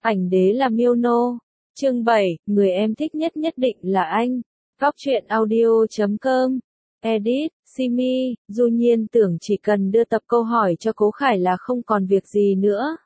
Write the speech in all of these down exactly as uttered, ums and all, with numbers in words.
Ảnh đế là Miêu Nô. Chương bảy, người em thích nhất nhất định là anh. Góc truyện audio chấm com. Edit, Simi, Du Nhiên tưởng chỉ cần đưa tập câu hỏi cho Cố Khải là không còn việc gì nữa.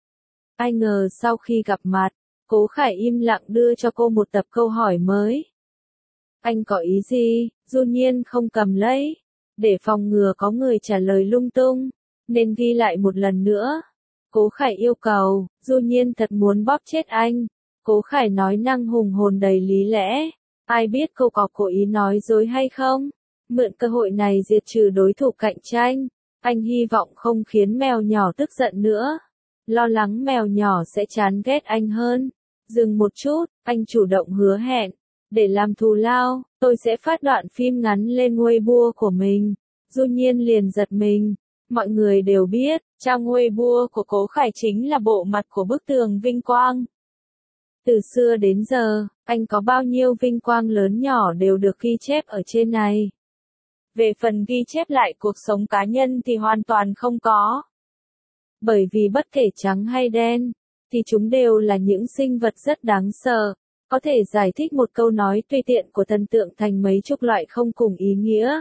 Ai ngờ sau khi gặp mặt, Cố Khải im lặng đưa cho cô một tập câu hỏi mới. Anh có ý gì? Du Nhiên không cầm lấy. Để phòng ngừa có người trả lời lung tung, nên ghi lại một lần nữa. Cố Khải yêu cầu, Du Nhiên thật muốn bóp chết anh. Cố Khải nói năng hùng hồn đầy lý lẽ. Ai biết cô có cố ý nói dối hay không? Mượn cơ hội này diệt trừ đối thủ cạnh tranh. Anh hy vọng không khiến mèo nhỏ tức giận nữa. Lo lắng mèo nhỏ sẽ chán ghét anh hơn. Dừng một chút, anh chủ động hứa hẹn. Để làm thù lao, tôi sẽ phát đoạn phim ngắn lên Weibo của mình. Du Nhiên liền giật mình. Mọi người đều biết, trang Weibo của Cố Khải chính là bộ mặt của bức tường vinh quang. Từ xưa đến giờ, anh có bao nhiêu vinh quang lớn nhỏ đều được ghi chép ở trên này. Về phần ghi chép lại cuộc sống cá nhân thì hoàn toàn không có. Bởi vì bất kể trắng hay đen, thì chúng đều là những sinh vật rất đáng sợ, có thể giải thích một câu nói tùy tiện của thần tượng thành mấy chục loại không cùng ý nghĩa.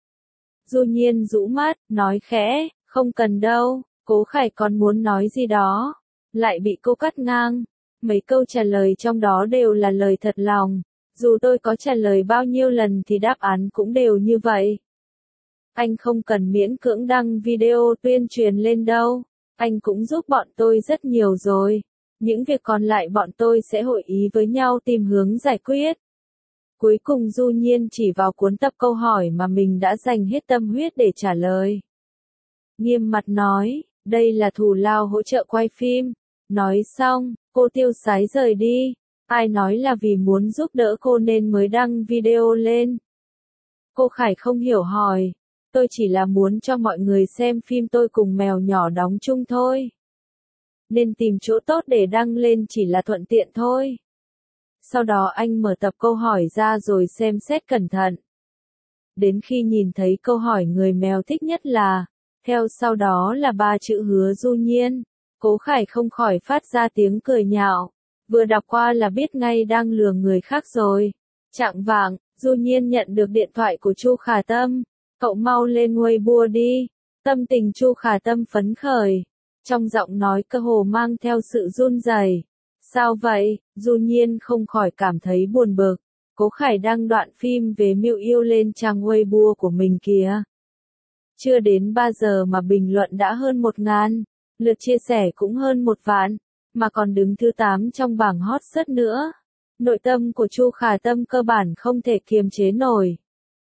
Du Nhiên rũ mắt, nói khẽ, không cần đâu. Cố Khải còn muốn nói gì đó, lại bị cô cắt ngang. Mấy câu trả lời trong đó đều là lời thật lòng, dù tôi có trả lời bao nhiêu lần thì đáp án cũng đều như vậy. Anh không cần miễn cưỡng đăng video tuyên truyền lên đâu, anh cũng giúp bọn tôi rất nhiều rồi. Những việc còn lại bọn tôi sẽ hội ý với nhau tìm hướng giải quyết. Cuối cùng Du Nhiên chỉ vào cuốn tập câu hỏi mà mình đã dành hết tâm huyết để trả lời. Nghiêm mặt nói, đây là thù lao hỗ trợ quay phim. Nói xong, cô tiêu sái rời đi. Ai nói là vì muốn giúp đỡ cô nên mới đăng video lên. Cô Khải không hiểu hỏi. Tôi chỉ là muốn cho mọi người xem phim tôi cùng mèo nhỏ đóng chung thôi. Nên tìm chỗ tốt để đăng lên chỉ là thuận tiện thôi. Sau đó anh mở tập câu hỏi ra rồi xem xét cẩn thận. Đến khi nhìn thấy câu hỏi người mèo thích nhất là, theo sau đó là ba chữ hứa Du Nhiên, Cố Khải không khỏi phát ra tiếng cười nhạo. Vừa đọc qua là biết ngay đang lừa người khác rồi. Chạng vạng, Du Nhiên nhận được điện thoại của Chu Khả Tâm. Cậu mau lên Weibo đi. Tâm tình Chu Khả Tâm phấn khởi. Trong giọng nói cơ hồ mang theo sự run rẩy. Sao vậy? Du Nhiên không khỏi cảm thấy buồn bực. Cố Khải đăng đoạn phim về Miêu Yêu lên trang Weibo của mình kìa. Chưa đến ba giờ mà bình luận đã hơn một ngàn, lượt chia sẻ cũng hơn một vạn, mà còn đứng thứ tám trong bảng hot search nữa. Nội tâm của Chu Khả Tâm cơ bản không thể kiềm chế nổi.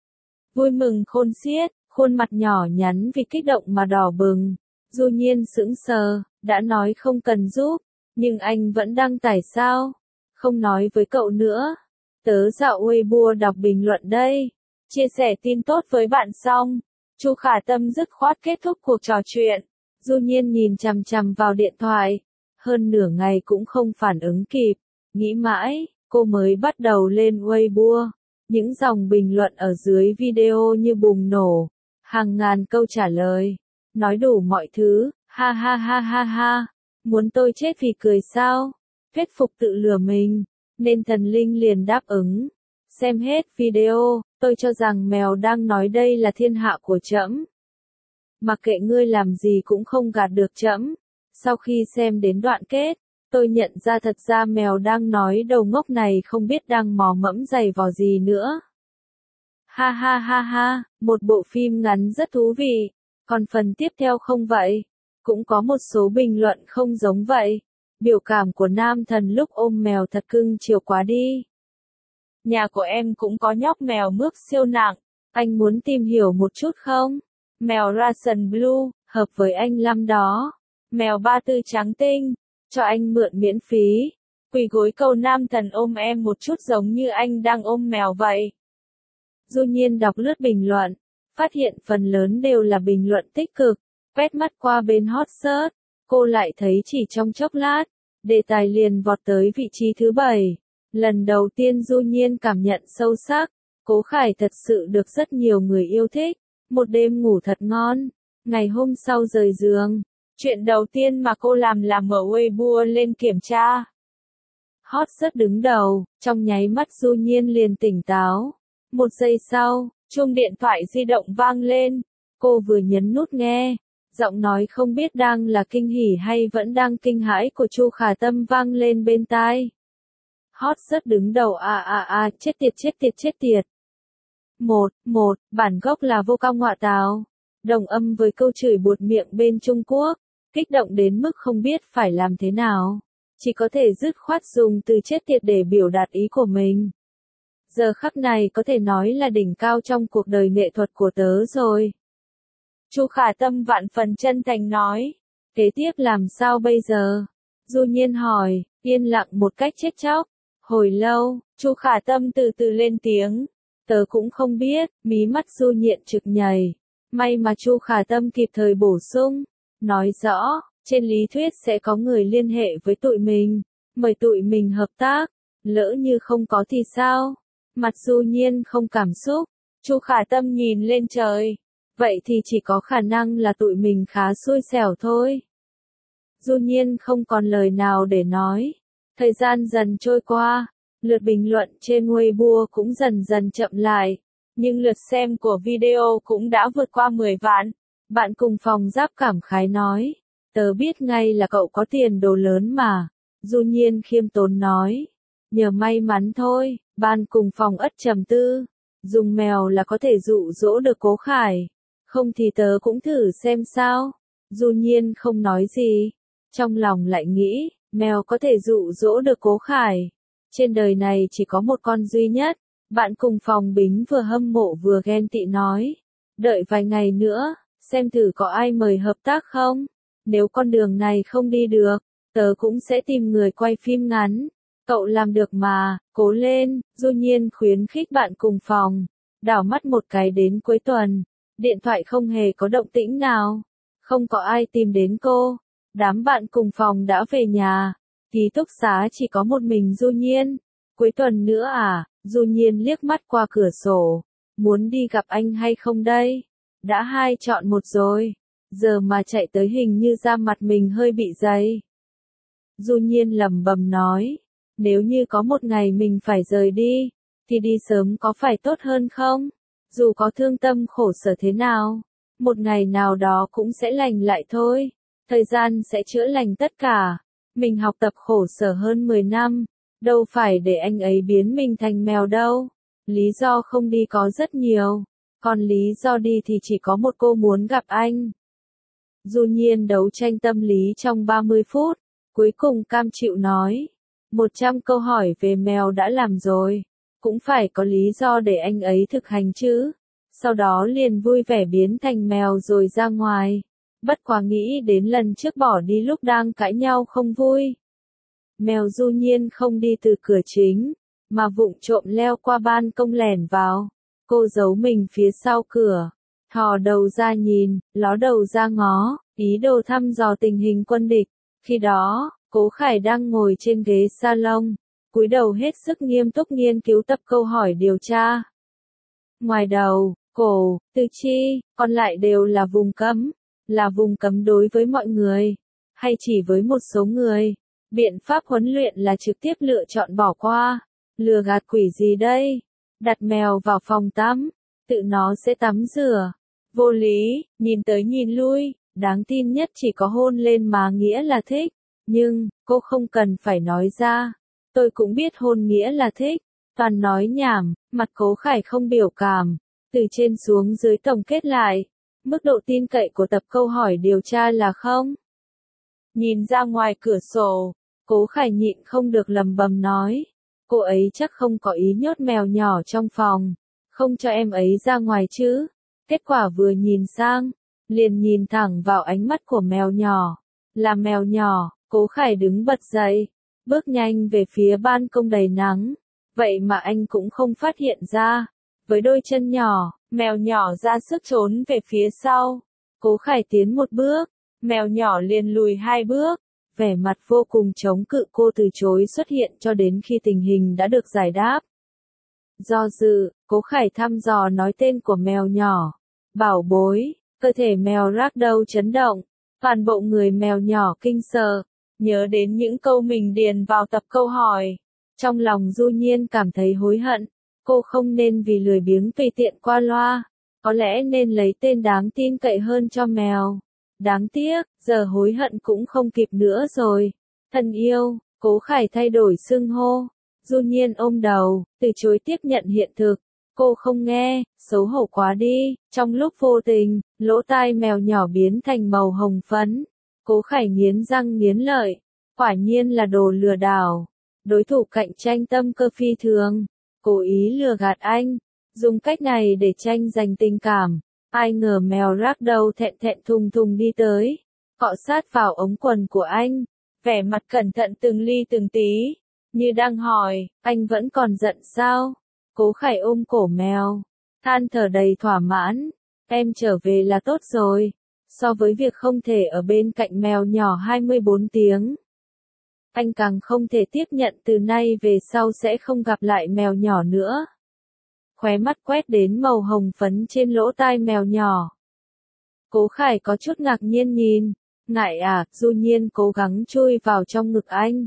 Vui mừng khôn xiết, khuôn mặt nhỏ nhắn vì kích động mà đỏ bừng. Du Nhiên sững sờ, đã nói không cần giúp, nhưng anh vẫn đăng tải sao? Không nói với cậu nữa. Tớ dạo Weibo đọc bình luận đây. Chia sẻ tin tốt với bạn xong. Chu Khả Tâm dứt khoát kết thúc cuộc trò chuyện. Du Nhiên nhìn chằm chằm vào điện thoại. Hơn nửa ngày cũng không phản ứng kịp. Nghĩ mãi, cô mới bắt đầu lên Weibo. Những dòng bình luận ở dưới video như bùng nổ. Hàng ngàn câu trả lời. Nói đủ mọi thứ. Ha ha ha ha ha. Muốn tôi chết vì cười sao? Thuyết phục tự lừa mình. Nên thần linh liền đáp ứng. Xem hết video, tôi cho rằng mèo đang nói đây là thiên hạ của trẫm. Mặc kệ ngươi làm gì cũng không gạt được trẫm. Sau khi xem đến đoạn kết, tôi nhận ra thật ra mèo đang nói đầu ngốc này không biết đang mò mẫm giày vò gì nữa. Ha ha ha ha, một bộ phim ngắn rất thú vị. Còn phần tiếp theo không vậy? Cũng có một số bình luận không giống vậy. Biểu cảm của nam thần lúc ôm mèo thật cưng chiều quá đi. Nhà của em cũng có nhóc mèo mướp siêu nặng. Anh muốn tìm hiểu một chút không? Mèo Russian Blue, hợp với anh lắm đó. Mèo ba tư trắng tinh, cho anh mượn miễn phí. Quỳ gối cầu nam thần ôm em một chút giống như anh đang ôm mèo vậy. Du Nhiên đọc lướt bình luận, phát hiện phần lớn đều là bình luận tích cực. Quét mắt qua bên hot search, cô lại thấy chỉ trong chốc lát, đề tài liền vọt tới vị trí thứ bảy. Lần đầu tiên Du Nhiên cảm nhận sâu sắc, Cố Khải thật sự được rất nhiều người yêu thích. Một đêm ngủ thật ngon. Ngày hôm sau rời giường, chuyện đầu tiên mà cô làm là mở Weibo lên kiểm tra. Hot search đứng đầu, trong nháy mắt Du Nhiên liền tỉnh táo. Một giây sau, chuông điện thoại di động vang lên. Cô vừa nhấn nút nghe, giọng nói không biết đang là kinh hỉ hay vẫn đang kinh hãi của Chu Khả Tâm vang lên bên tai. Hot search đứng đầu a a a, chết tiệt chết tiệt chết tiệt. Một, một, bản gốc là vô cao ngọa tào. Đồng âm với câu chửi buột miệng bên Trung Quốc, kích động đến mức không biết phải làm thế nào. Chỉ có thể dứt khoát dùng từ chết tiệt để biểu đạt ý của mình. Giờ khắc này có thể nói là đỉnh cao trong cuộc đời nghệ thuật của tớ rồi. Chu Khả Tâm vạn phần chân thành nói. Kế tiếp làm sao bây giờ? Du Nhiên hỏi, yên lặng một cách chết chóc. Hồi lâu, Chu Khả Tâm từ từ lên tiếng. Tớ cũng không biết, mí mắt Du Nhiên trực nhảy. May mà Chu Khả Tâm kịp thời bổ sung. Nói rõ, trên lý thuyết sẽ có người liên hệ với tụi mình. Mời tụi mình hợp tác. Lỡ như không có thì sao? Mặt Du Nhiên không cảm xúc. Chu Khả Tâm nhìn lên trời. Vậy thì chỉ có khả năng là tụi mình khá xui xẻo thôi. Du Nhiên không còn lời nào để nói. Thời gian dần trôi qua, lượt bình luận trên Weibo cũng dần dần chậm lại. Nhưng lượt xem của video cũng đã vượt qua mười vạn. Bạn cùng phòng Giáp cảm khái nói. Tớ biết ngay là cậu có tiền đồ lớn mà. Du Nhiên khiêm tốn nói. Nhờ may mắn thôi, ban cùng phòng ất trầm tư. Dùng mèo là có thể dụ dỗ được Cố Khải. Không thì tớ cũng thử xem sao. Du Nhiên không nói gì. Trong lòng lại nghĩ, mèo có thể dụ dỗ được Cố Khải. Trên đời này chỉ có một con duy nhất. Bạn cùng phòng Bính vừa hâm mộ vừa ghen tị nói. Đợi vài ngày nữa, xem thử có ai mời hợp tác không. Nếu con đường này không đi được, tớ cũng sẽ tìm người quay phim ngắn. Cậu làm được mà, cố lên. Du Nhiên khuyến khích bạn cùng phòng. Đảo mắt một cái đến cuối tuần. Điện thoại không hề có động tĩnh nào. Không có ai tìm đến cô. Đám bạn cùng phòng đã về nhà. Ký túc xá chỉ có một mình Du Nhiên. Cuối tuần nữa à? Du Nhiên liếc mắt qua cửa sổ. Muốn đi gặp anh hay không đây? Đã hai chọn một rồi. Giờ mà chạy tới hình như da mặt mình hơi bị dày. Du Nhiên lẩm bẩm nói. Nếu như có một ngày mình phải rời đi, thì đi sớm có phải tốt hơn không? Dù có thương tâm khổ sở thế nào, một ngày nào đó cũng sẽ lành lại thôi. Thời gian sẽ chữa lành tất cả. Mình học tập khổ sở hơn mười năm, đâu phải để anh ấy biến mình thành mèo đâu. Lý do không đi có rất nhiều, còn lý do đi thì chỉ có một, cô muốn gặp anh. Du Nhiên đấu tranh tâm lý trong ba mươi phút, cuối cùng cam chịu nói. một trăm câu hỏi về mèo đã làm rồi, cũng phải có lý do để anh ấy thực hành chứ. Sau đó liền vui vẻ biến thành mèo rồi ra ngoài. Bất quá nghĩ đến lần trước bỏ đi lúc đang cãi nhau không vui. Mèo Du Nhiên không đi từ cửa chính, mà vụng trộm leo qua ban công lẻn vào. Cô giấu mình phía sau cửa, thò đầu ra nhìn, ló đầu ra ngó, ý đồ thăm dò tình hình quân địch. Khi đó, Cố Khải đang ngồi trên ghế salon, cúi đầu hết sức nghiêm túc nghiên cứu tập câu hỏi điều tra. Ngoài đầu, cổ, tư chi, còn lại đều là vùng cấm. Là vùng cấm đối với mọi người, hay chỉ với một số người. Biện pháp huấn luyện là trực tiếp lựa chọn bỏ qua. Lừa gạt quỷ gì đây? Đặt mèo vào phòng tắm, tự nó sẽ tắm rửa. Vô lý, nhìn tới nhìn lui, đáng tin nhất chỉ có hôn lên má nghĩa là thích. Nhưng, cô không cần phải nói ra. Tôi cũng biết hôn nghĩa là thích. Toàn nói nhảm, mặt Cố Khải không biểu cảm. Từ trên xuống dưới tổng kết lại. Mức độ tin cậy của tập câu hỏi điều tra là không. Nhìn ra ngoài cửa sổ, Cố Khải nhịn không được lầm bầm nói. Cô ấy chắc không có ý nhốt mèo nhỏ trong phòng. Không cho em ấy ra ngoài chứ. Kết quả vừa nhìn sang, liền nhìn thẳng vào ánh mắt của mèo nhỏ. Là mèo nhỏ. Cố Khải đứng bật dậy, bước nhanh về phía ban công đầy nắng. Vậy mà anh cũng không phát hiện ra. Với đôi chân nhỏ, mèo nhỏ ra sức trốn về phía sau. Cố Khải tiến một bước, mèo nhỏ liền lùi hai bước. Vẻ mặt vô cùng chống cự, cô từ chối xuất hiện cho đến khi tình hình đã được giải đáp. Do dự, Cố Khải thăm dò nói tên của mèo nhỏ. Bảo bối, cơ thể mèo Ragdoll chấn động. Toàn bộ người mèo nhỏ kinh sợ. Nhớ đến những câu mình điền vào tập câu hỏi. Trong lòng Du Nhiên cảm thấy hối hận, cô không nên vì lười biếng tùy tiện qua loa, có lẽ nên lấy tên đáng tin cậy hơn cho mèo. Đáng tiếc, giờ hối hận cũng không kịp nữa rồi. Thân yêu, Cố Khải thay đổi xưng hô. Du Nhiên ôm đầu, từ chối tiếp nhận hiện thực. Cô không nghe, xấu hổ quá đi. Trong lúc vô tình, lỗ tai mèo nhỏ biến thành màu hồng phấn. Cố Khải nghiến răng nghiến lợi. Quả nhiên là đồ lừa đảo. Đối thủ cạnh tranh tâm cơ phi thường. Cố ý lừa gạt anh. Dùng cách này để tranh giành tình cảm. Ai ngờ mèo ragdoll thẹn thẹn thùng thùng đi tới. Cọ sát vào ống quần của anh. Vẻ mặt cẩn thận từng ly từng tí. Như đang hỏi, anh vẫn còn giận sao? Cố Khải ôm cổ mèo. Than thở đầy thỏa mãn. Em trở về là tốt rồi. So với việc không thể ở bên cạnh mèo nhỏ hai mươi bốn tiếng. Anh càng không thể tiếp nhận từ nay về sau sẽ không gặp lại mèo nhỏ nữa. Khóe mắt quét đến màu hồng phấn trên lỗ tai mèo nhỏ. Cố Khải có chút ngạc nhiên nhìn. Ngại à, Du Nhiên cố gắng chui vào trong ngực anh.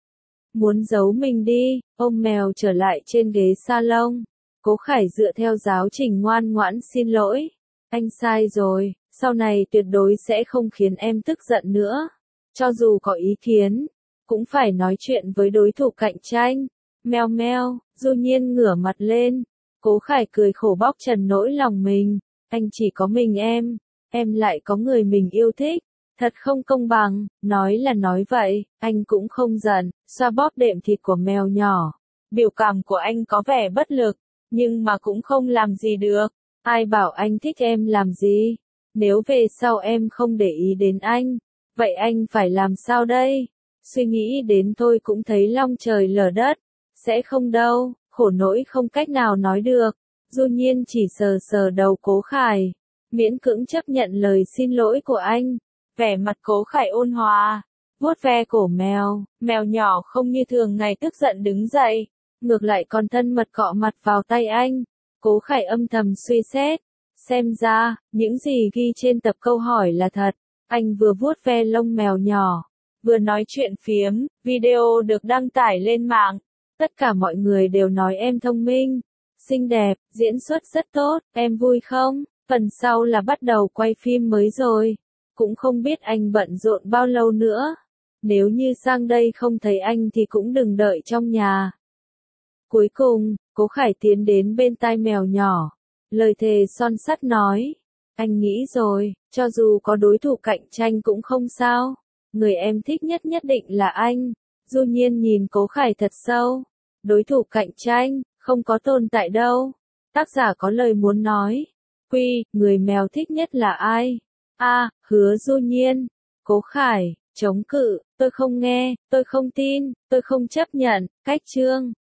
Muốn giấu mình đi, ôm mèo trở lại trên ghế salon. Cố Khải dựa theo giáo trình ngoan ngoãn xin lỗi. Anh sai rồi, sau này tuyệt đối sẽ không khiến em tức giận nữa. Cho dù có ý kiến, cũng phải nói chuyện với đối thủ cạnh tranh. Meo meo, Du Nhiên ngửa mặt lên. Cố Khải cười khổ bóc trần nỗi lòng mình. Anh chỉ có mình em, em lại có người mình yêu thích. Thật không công bằng, nói là nói vậy, anh cũng không giận, xoa bóp đệm thịt của mèo nhỏ. Biểu cảm của anh có vẻ bất lực, nhưng mà cũng không làm gì được. Ai bảo anh thích em làm gì? Nếu về sau em không để ý đến anh, vậy anh phải làm sao đây? Suy nghĩ đến thôi cũng thấy long trời lở đất. Sẽ không đâu, khổ nỗi không cách nào nói được. Du Nhiên chỉ sờ sờ đầu Cố Khải, miễn cưỡng chấp nhận lời xin lỗi của anh. Vẻ mặt Cố Khải ôn hòa, vuốt ve cổ mèo, mèo nhỏ không như thường ngày tức giận đứng dậy, ngược lại còn thân mật cọ mặt vào tay anh. Cố Khải âm thầm suy xét, xem ra, những gì ghi trên tập câu hỏi là thật. Anh vừa vuốt ve lông mèo nhỏ, vừa nói chuyện phiếm, video được đăng tải lên mạng. Tất cả mọi người đều nói em thông minh, xinh đẹp, diễn xuất rất tốt, em vui không? Phần sau là bắt đầu quay phim mới rồi. Cũng không biết anh bận rộn bao lâu nữa. Nếu như sang đây không thấy anh thì cũng đừng đợi trong nhà. Cuối cùng, Cố Khải tiến đến bên tai mèo nhỏ. Lời thề son sắt nói. Anh nghĩ rồi, cho dù có đối thủ cạnh tranh cũng không sao. Người em thích nhất nhất định là anh. Du Nhiên nhìn Cố Khải thật sâu. Đối thủ cạnh tranh, không có tồn tại đâu. Tác giả có lời muốn nói. Quy, người mèo thích nhất là ai? A. Hứa Du Nhiên. Cố Khải, chống cự, tôi không nghe, tôi không tin, tôi không chấp nhận. Cách chương